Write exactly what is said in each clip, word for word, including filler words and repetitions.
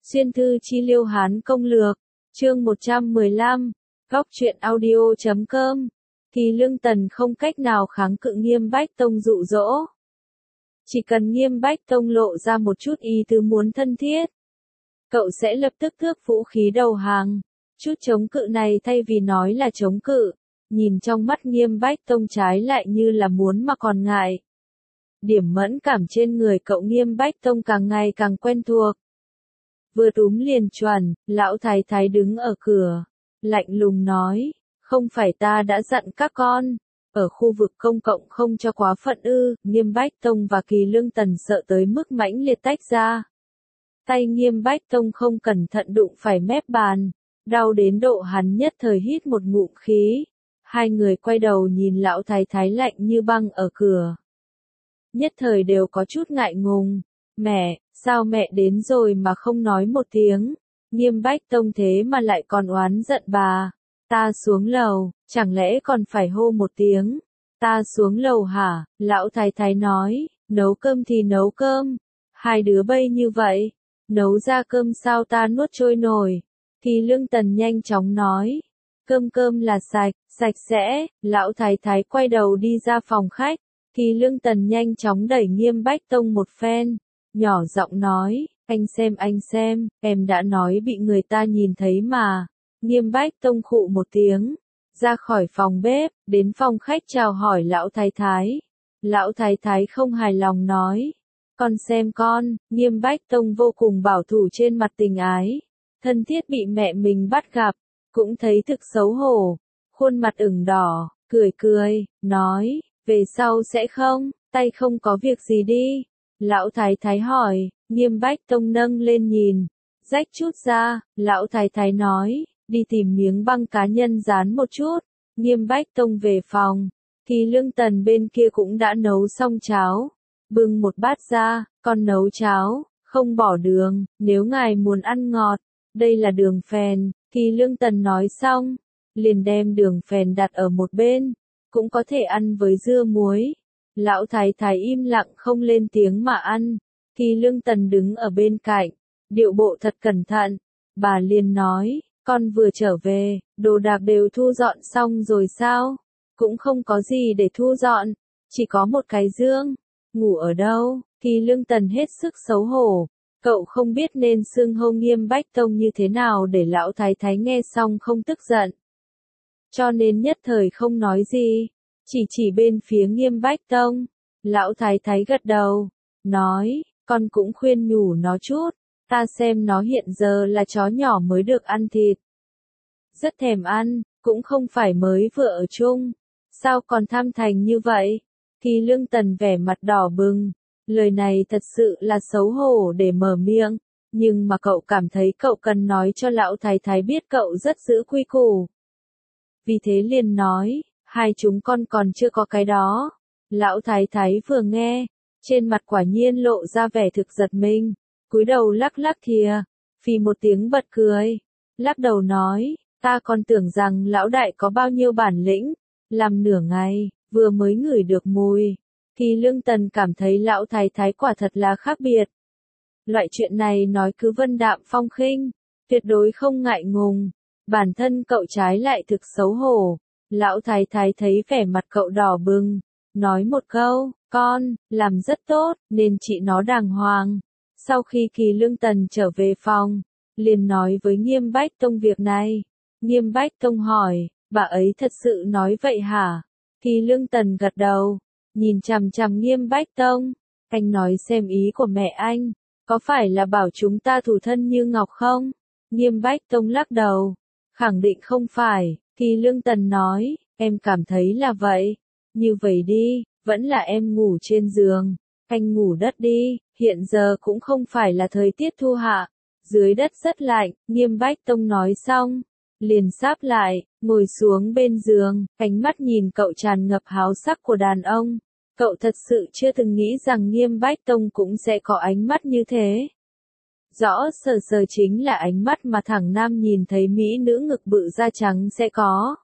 Xuyên thư chi liêu Hán công lược, chương một trăm mười lăm, góc truyện audio chấm com. Kỳ Lương Tần không cách nào kháng cự Nghiêm Bách Tông dụ dỗ. Chỉ cần Nghiêm Bách Tông lộ ra một chút ý tứ muốn thân thiết, cậu sẽ lập tức thước vũ khí đầu hàng. Chút chống cự này thay vì nói là chống cự, nhìn trong mắt Nghiêm Bách Tông trái lại như là muốn mà còn ngại. Điểm mẫn cảm trên người cậu Nghiêm Bách Tông càng ngày càng quen thuộc. Vừa túm liền chuẩn, lão thái thái đứng ở cửa, lạnh lùng nói, không phải ta đã dặn các con, ở khu vực công cộng không cho quá phận ư. Nghiêm Bách Tông và Kỳ Lương Tần sợ tới mức mãnh liệt tách ra. Tay Nghiêm Bách Tông không cẩn thận đụng phải mép bàn, đau đến độ hắn nhất thời hít một ngụm khí. Hai người quay đầu nhìn lão thái thái lạnh như băng ở cửa. Nhất thời đều có chút ngại ngùng. Mẹ, sao mẹ đến rồi mà không nói một tiếng? Nghiêm Bách Tông thế mà lại còn oán giận bà. Ta xuống lầu, chẳng lẽ còn phải hô một tiếng? Ta xuống lầu hả? Lão thái thái nói, nấu cơm thì nấu cơm. Hai đứa bay như vậy, nấu ra cơm sao ta nuốt trôi nổi? Thì Lương Tần nhanh chóng nói, cơm cơm là sạch, sạch sẽ. Lão thái thái quay đầu đi ra phòng khách. Thì Lương Tần nhanh chóng đẩy Nghiêm Bách Tông một phen, nhỏ giọng nói, anh xem anh xem, em đã nói bị người ta nhìn thấy mà. Nghiêm Bách Tông khụ một tiếng, ra khỏi phòng bếp, đến phòng khách chào hỏi lão thái thái. Lão thái thái không hài lòng nói, con xem con. Nghiêm Bách Tông vô cùng bảo thủ trên mặt tình ái, thân thiết bị mẹ mình bắt gặp, cũng thấy thực xấu hổ, khuôn mặt ửng đỏ, cười cười, nói, về sau sẽ không, tay không có việc gì đi. Lão thái thái hỏi, Nghiêm Bách Tông nâng lên nhìn, rách chút ra. Lão thái thái nói, đi tìm miếng băng cá nhân dán một chút. Nghiêm Bách Tông về phòng, thì Lương Tần bên kia cũng đã nấu xong cháo, bưng một bát ra, con nấu cháo, không bỏ đường, nếu ngài muốn ăn ngọt, đây là đường phèn. Thì Lương Tần nói xong, liền đem đường phèn đặt ở một bên, cũng có thể ăn với dưa muối. Lão thái thái im lặng không lên tiếng mà ăn. Thì Lương Tần đứng ở bên cạnh, điệu bộ thật cẩn thận. Bà liền nói, con vừa trở về, đồ đạc đều thu dọn xong rồi sao? Cũng không có gì để thu dọn, chỉ có một cái giường. Ngủ ở đâu? Thì Lương Tần hết sức xấu hổ. Cậu không biết nên xưng hô Nghiêm Bách Tông như thế nào để lão thái thái nghe xong không tức giận. Cho nên nhất thời không nói gì, chỉ chỉ bên phía Nghiêm Bách Tông. Lão thái thái gật đầu, nói, con cũng khuyên nhủ nó chút, ta xem nó hiện giờ là chó nhỏ mới được ăn thịt. Rất thèm ăn, cũng không phải mới vừa ở chung, sao còn tham thành như vậy? Thì Lương Tần vẻ mặt đỏ bừng, lời này thật sự là xấu hổ để mở miệng, nhưng mà cậu cảm thấy cậu cần nói cho lão thái thái biết cậu rất giữ quy củ. Vì thế liền nói, hai chúng con còn chưa có cái đó. Lão thái thái vừa nghe, trên mặt quả nhiên lộ ra vẻ thực giật mình, cúi đầu lắc lắc thìa, phì một tiếng bật cười, lắc đầu nói, ta còn tưởng rằng lão đại có bao nhiêu bản lĩnh, làm nửa ngày, vừa mới ngửi được mùi. Thì Lương Tần cảm thấy lão thái thái quả thật là khác biệt. Loại chuyện này nói cứ vân đạm phong khinh, tuyệt đối không ngại ngùng, bản thân cậu trái lại thực xấu hổ. Lão thái thái thấy vẻ mặt cậu đỏ bừng, nói một câu, con, làm rất tốt, nên chị nó đàng hoàng. Sau khi Kỳ Lương Tần trở về phòng, liền nói với Nghiêm Bách Tông việc này. Nghiêm Bách Tông hỏi, bà ấy thật sự nói vậy hả? Kỳ Lương Tần gật đầu, nhìn chằm chằm Nghiêm Bách Tông, anh nói xem ý của mẹ anh, có phải là bảo chúng ta thủ thân như ngọc không? Nghiêm Bách Tông lắc đầu, khẳng định không phải. Kỳ Lương Tần nói, em cảm thấy là vậy. Như vậy đi, vẫn là em ngủ trên giường, anh ngủ đất đi, hiện giờ cũng không phải là thời tiết thu hạ, dưới đất rất lạnh. Nghiêm Bách Tông nói xong, liền sáp lại, ngồi xuống bên giường, ánh mắt nhìn cậu tràn ngập háo sắc của đàn ông. Cậu thật sự chưa từng nghĩ rằng Nghiêm Bách Tông cũng sẽ có ánh mắt như thế. Rõ sờ sờ chính là ánh mắt mà thằng nam nhìn thấy mỹ nữ ngực bự da trắng sẽ có.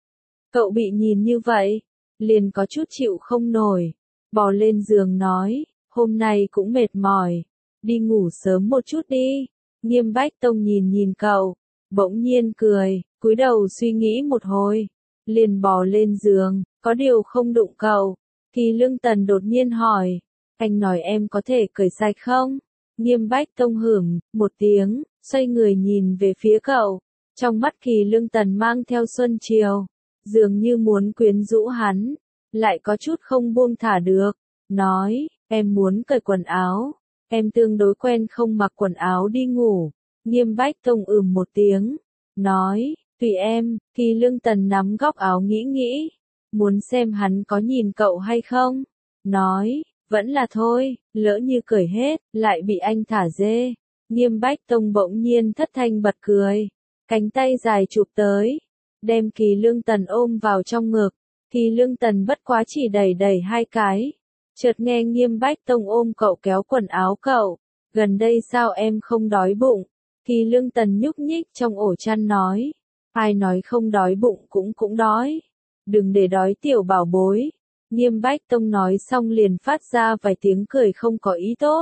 Cậu bị nhìn như vậy, liền có chút chịu không nổi, bò lên giường nói, hôm nay cũng mệt mỏi, đi ngủ sớm một chút đi. Nghiêm Bách Tông nhìn nhìn cậu, bỗng nhiên cười, cúi đầu suy nghĩ một hồi, liền bò lên giường, có điều không đụng cậu. Thì Lương Tần đột nhiên hỏi, anh nói em có thể cởi sạch không? Nghiêm Bách Tông hửng một tiếng, xoay người nhìn về phía cậu, trong mắt Kỳ Lương Tần mang theo xuân chiều, dường như muốn quyến rũ hắn, lại có chút không buông thả được, nói, em muốn cởi quần áo, em tương đối quen không mặc quần áo đi ngủ. Nghiêm Bách Tông ừm một tiếng, nói, tùy em. Kỳ Lương Tần nắm góc áo nghĩ nghĩ, muốn xem hắn có nhìn cậu hay không, nói, vẫn là thôi, lỡ như cởi hết, lại bị anh thả dê. Nghiêm Bách Tông bỗng nhiên thất thanh bật cười, cánh tay dài chụp tới, đem Kỳ Lương Tần ôm vào trong ngực. Kỳ Lương Tần bất quá chỉ đẩy đẩy hai cái, chợt nghe Nghiêm Bách Tông ôm cậu kéo quần áo cậu, gần đây sao em không đói bụng? Kỳ Lương Tần nhúc nhích trong ổ chăn nói, ai nói không đói bụng cũng cũng đói, đừng để đói tiểu bảo bối. Nghiêm Bách Tông nói xong liền phát ra vài tiếng cười không có ý tốt.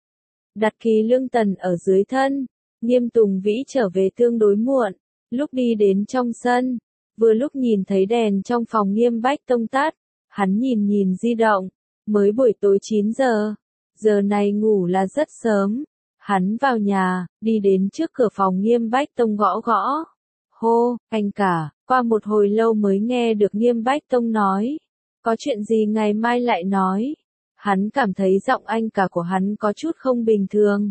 Đặt Kỳ Lương Tần ở dưới thân, Nghiêm Tùng Vĩ trở về tương đối muộn, lúc đi đến trong sân, vừa lúc nhìn thấy đèn trong phòng Nghiêm Bách Tông tắt, hắn nhìn nhìn di động, mới buổi tối chín giờ, giờ này ngủ là rất sớm. Hắn vào nhà, đi đến trước cửa phòng Nghiêm Bách Tông gõ gõ. Hô, anh cả, qua một hồi lâu mới nghe được Nghiêm Bách Tông nói. Có chuyện gì ngày mai lại nói. Hắn cảm thấy giọng anh cả của hắn có chút không bình thường.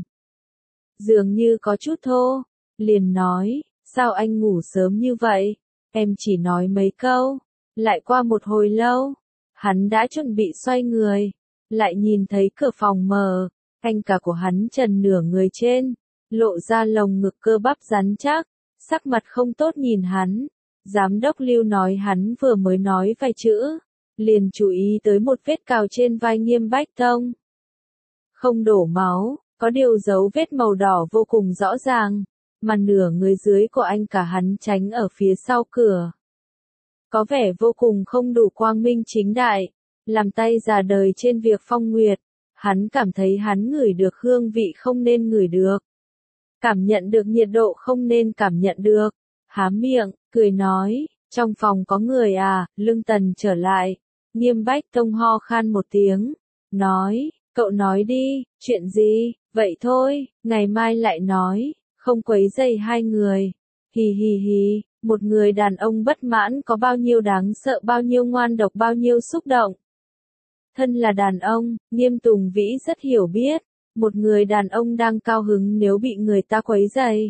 Dường như có chút thô. Liền nói, sao anh ngủ sớm như vậy? Em chỉ nói mấy câu. Lại qua một hồi lâu, hắn đã chuẩn bị xoay người. Lại nhìn thấy cửa phòng mở. Anh cả của hắn trần nửa người trên, lộ ra lồng ngực cơ bắp rắn chắc, sắc mặt không tốt nhìn hắn. Giám đốc Lưu nói hắn vừa mới nói vài chữ, liền chú ý tới một vết cào trên vai Nghiêm Bách Tông. Không đổ máu, có điều dấu vết màu đỏ vô cùng rõ ràng, mà nửa người dưới của anh cả hắn tránh ở phía sau cửa. Có vẻ vô cùng không đủ quang minh chính đại, làm tay già đời trên việc phong nguyệt. Hắn cảm thấy hắn ngửi được hương vị không nên ngửi được. Cảm nhận được nhiệt độ không nên cảm nhận được. Há miệng, cười nói, trong phòng có người à? Lương Tần trở lại. Nghiêm Bách Tông ho khan một tiếng. Nói, cậu nói đi, chuyện gì? Vậy thôi, ngày mai lại nói, không quấy rầy hai người. Hì hì hì, một người đàn ông bất mãn có bao nhiêu đáng sợ, bao nhiêu ngoan độc, bao nhiêu xúc động. Thân là đàn ông, Nghiêm Tùng Vĩ rất hiểu biết, một người đàn ông đang cao hứng nếu bị người ta quấy rầy.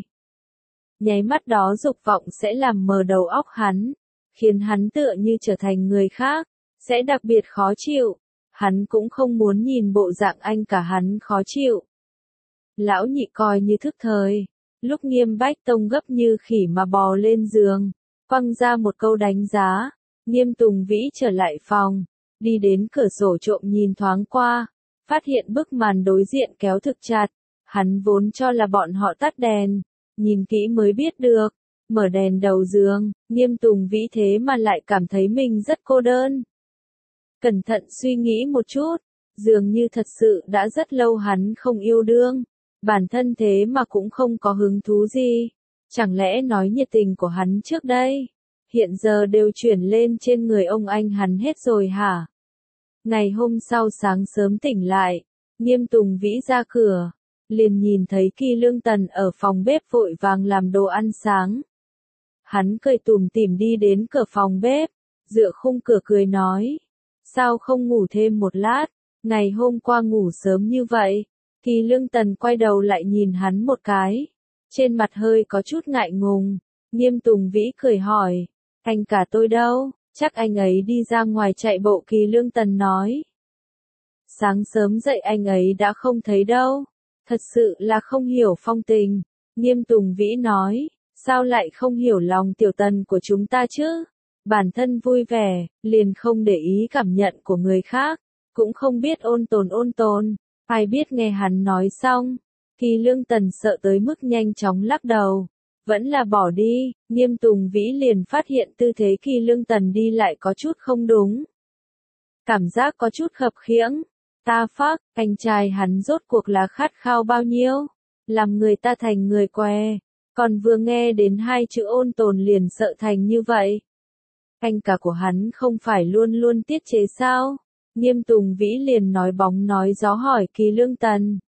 Nháy mắt đó dục vọng sẽ làm mờ đầu óc hắn, khiến hắn tựa như trở thành người khác, sẽ đặc biệt khó chịu. Hắn cũng không muốn nhìn bộ dạng anh cả hắn khó chịu. Lão nhị coi như thức thời, lúc Nghiêm Bách Tông gấp như khỉ mà bò lên giường, quăng ra một câu đánh giá, Nghiêm Tùng Vĩ trở lại phòng. Đi đến cửa sổ trộm nhìn thoáng qua, phát hiện bức màn đối diện kéo thực chặt, hắn vốn cho là bọn họ tắt đèn, nhìn kỹ mới biết được, mở đèn đầu giường, Nghiêm Tùng Vĩ thế mà lại cảm thấy mình rất cô đơn. Cẩn thận suy nghĩ một chút, dường như thật sự đã rất lâu hắn không yêu đương, bản thân thế mà cũng không có hứng thú gì, chẳng lẽ nói nhiệt tình của hắn trước đây hiện giờ đều chuyển lên trên người ông anh hắn hết rồi hả? Ngày hôm sau sáng sớm tỉnh lại, Nghiêm Tùng Vĩ ra cửa, liền nhìn thấy Kỳ Lương Tần ở phòng bếp vội vàng làm đồ ăn sáng. Hắn cười tủm tỉm đi đến cửa phòng bếp, dựa khung cửa cười nói, sao không ngủ thêm một lát, ngày hôm qua ngủ sớm như vậy. Kỳ Lương Tần quay đầu lại nhìn hắn một cái, trên mặt hơi có chút ngại ngùng. Nghiêm Tùng Vĩ cười hỏi, anh cả tôi đâu? Chắc anh ấy đi ra ngoài chạy bộ. Kỳ Lương Tần nói. Sáng sớm dậy anh ấy đã không thấy đâu. Thật sự là không hiểu phong tình. Nghiêm Tùng Vĩ nói, sao lại không hiểu lòng tiểu Tần của chúng ta chứ? Bản thân vui vẻ, liền không để ý cảm nhận của người khác, cũng không biết ôn tồn ôn tồn. Ai biết nghe hắn nói xong, Kỳ Lương Tần sợ tới mức nhanh chóng lắc đầu. Vẫn là bỏ đi. Nghiêm Tùng Vĩ liền phát hiện tư thế Kỳ Lương Tần đi lại có chút không đúng. Cảm giác có chút khập khiễng. Ta phác, anh trai hắn rốt cuộc là khát khao bao nhiêu? làm người ta thành người què, còn vừa nghe đến hai chữ ôn tồn liền sợ thành như vậy. Anh cả của hắn không phải luôn luôn tiết chế sao? Nghiêm Tùng Vĩ liền nói bóng nói gió hỏi Kỳ Lương Tần.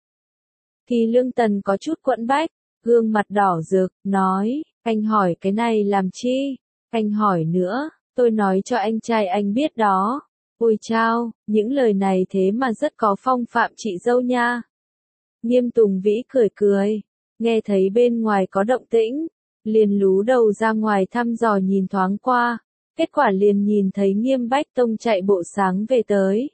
Kỳ Lương Tần có chút quẫn bách, gương mặt đỏ rực, nói, anh hỏi cái này làm chi? Anh hỏi nữa, tôi nói cho anh trai anh biết đó. Ôi chao, những lời này thế mà rất có phong phạm chị dâu nha. Nghiêm Tùng Vĩ cười cười, nghe thấy bên ngoài có động tĩnh, liền lú đầu ra ngoài thăm dò nhìn thoáng qua, kết quả liền nhìn thấy Nghiêm Bách Tông chạy bộ sáng về tới.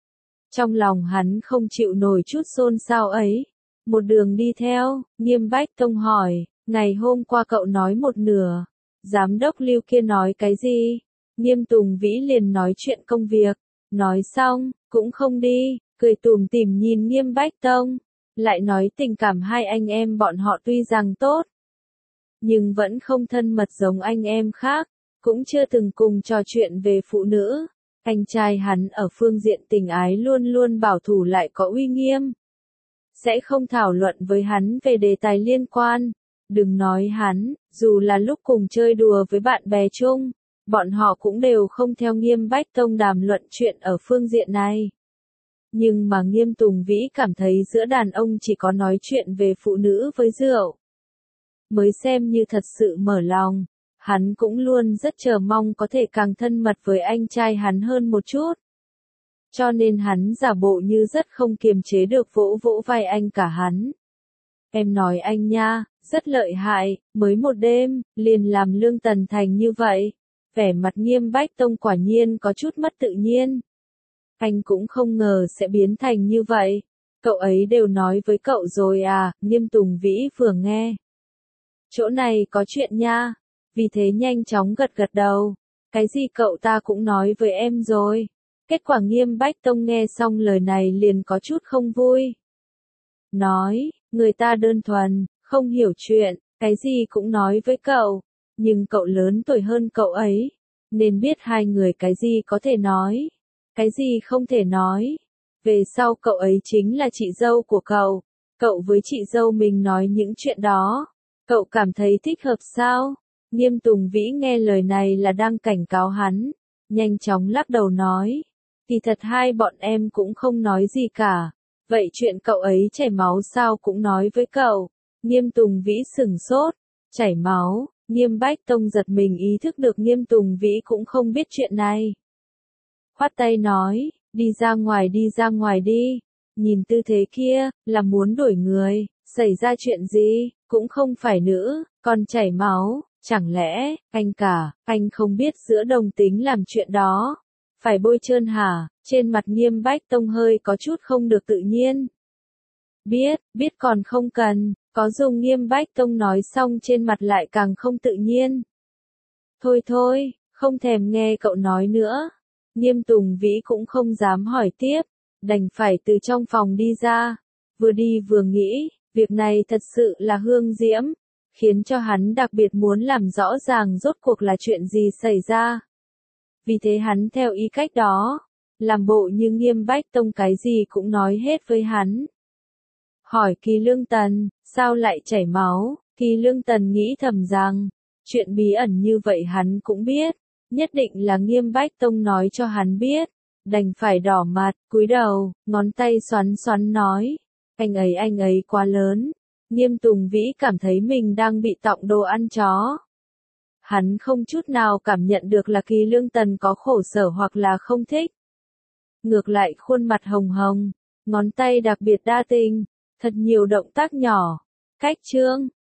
Trong lòng hắn không chịu nổi chút xôn xao ấy, một đường đi theo, Nghiêm Bách Tông hỏi, ngày hôm qua cậu nói một nửa, giám đốc Lưu kia nói cái gì? Nghiêm Tùng Vĩ liền nói chuyện công việc, nói xong, cũng không đi, cười tủm tỉm nhìn Nghiêm Bách Tông, lại nói tình cảm hai anh em bọn họ tuy rằng tốt, nhưng vẫn không thân mật giống anh em khác, cũng chưa từng cùng trò chuyện về phụ nữ. Anh trai hắn ở phương diện tình ái luôn luôn bảo thủ lại có uy nghiêm, sẽ không thảo luận với hắn về đề tài liên quan. Đừng nói hắn, dù là lúc cùng chơi đùa với bạn bè chung, bọn họ cũng đều không theo Nghiêm Bách Tông đàm luận chuyện ở phương diện này. Nhưng mà Nghiêm Tùng Vĩ cảm thấy giữa đàn ông chỉ có nói chuyện về phụ nữ với rượu mới xem như thật sự mở lòng. Hắn cũng luôn rất chờ mong có thể càng thân mật với anh trai hắn hơn một chút. Cho nên hắn giả bộ như rất không kiềm chế được vỗ vỗ vai anh cả hắn. Em nói anh nha, rất lợi hại, mới một đêm, liền làm Lương Tần thành như vậy. Vẻ mặt Nghiêm Bách Tông quả nhiên có chút mất tự nhiên. Anh cũng không ngờ sẽ biến thành như vậy. Cậu ấy đều nói với cậu rồi à? Nghiêm Tùng Vĩ vừa nghe. Chỗ này có chuyện nha. Vì thế nhanh chóng gật gật đầu. Cái gì cậu ta cũng nói với em rồi. Kết quả Nghiêm Bách Tông nghe xong lời này liền có chút không vui. Nói, người ta đơn thuần, không hiểu chuyện, cái gì cũng nói với cậu. Nhưng cậu lớn tuổi hơn cậu ấy, nên biết hai người cái gì có thể nói, cái gì không thể nói. Về sau cậu ấy chính là chị dâu của cậu, cậu với chị dâu mình nói những chuyện đó, cậu cảm thấy thích hợp sao? Nghiêm Tùng Vĩ nghe lời này là đang cảnh cáo hắn, nhanh chóng lắc đầu nói, kỳ thật hai bọn em cũng không nói gì cả, vậy chuyện cậu ấy chảy máu sao cũng nói với cậu. Nghiêm Tùng Vĩ sửng sốt, chảy máu. Nghiêm Bách Tông giật mình ý thức được Nghiêm Tùng Vĩ cũng không biết chuyện này. Khoát tay nói, đi ra ngoài đi ra ngoài đi, nhìn tư thế kia, là muốn đuổi người, xảy ra chuyện gì, cũng không phải nữ, còn chảy máu, chẳng lẽ, anh cả, anh không biết giữa đồng tính làm chuyện đó, phải bôi trơn hả? Trên mặt Nghiêm Bách Tông hơi có chút không được tự nhiên. Biết, biết còn không cần. Có dùng Nghiêm Bách Tông nói xong trên mặt lại càng không tự nhiên. Thôi thôi, không thèm nghe cậu nói nữa. Nghiêm Tùng Vĩ cũng không dám hỏi tiếp, đành phải từ trong phòng đi ra. Vừa đi vừa nghĩ, việc này thật sự là hương diễm, khiến cho hắn đặc biệt muốn làm rõ ràng rốt cuộc là chuyện gì xảy ra. Vì thế hắn theo ý cách đó, làm bộ như Nghiêm Bách Tông cái gì cũng nói hết với hắn. Hỏi Kỳ Lương Tần, sao lại chảy máu? Kỳ Lương Tần nghĩ thầm rằng, chuyện bí ẩn như vậy hắn cũng biết, nhất định là Nghiêm Bách Tông nói cho hắn biết, đành phải đỏ mặt, cúi đầu, ngón tay xoắn xoắn nói, anh ấy anh ấy quá lớn. Nghiêm Tùng Vĩ cảm thấy mình đang bị tọng đồ ăn chó. Hắn không chút nào cảm nhận được là Kỳ Lương Tần có khổ sở hoặc là không thích. Ngược lại khuôn mặt hồng hồng, ngón tay đặc biệt đa tình. Thật nhiều động tác nhỏ. Cách chương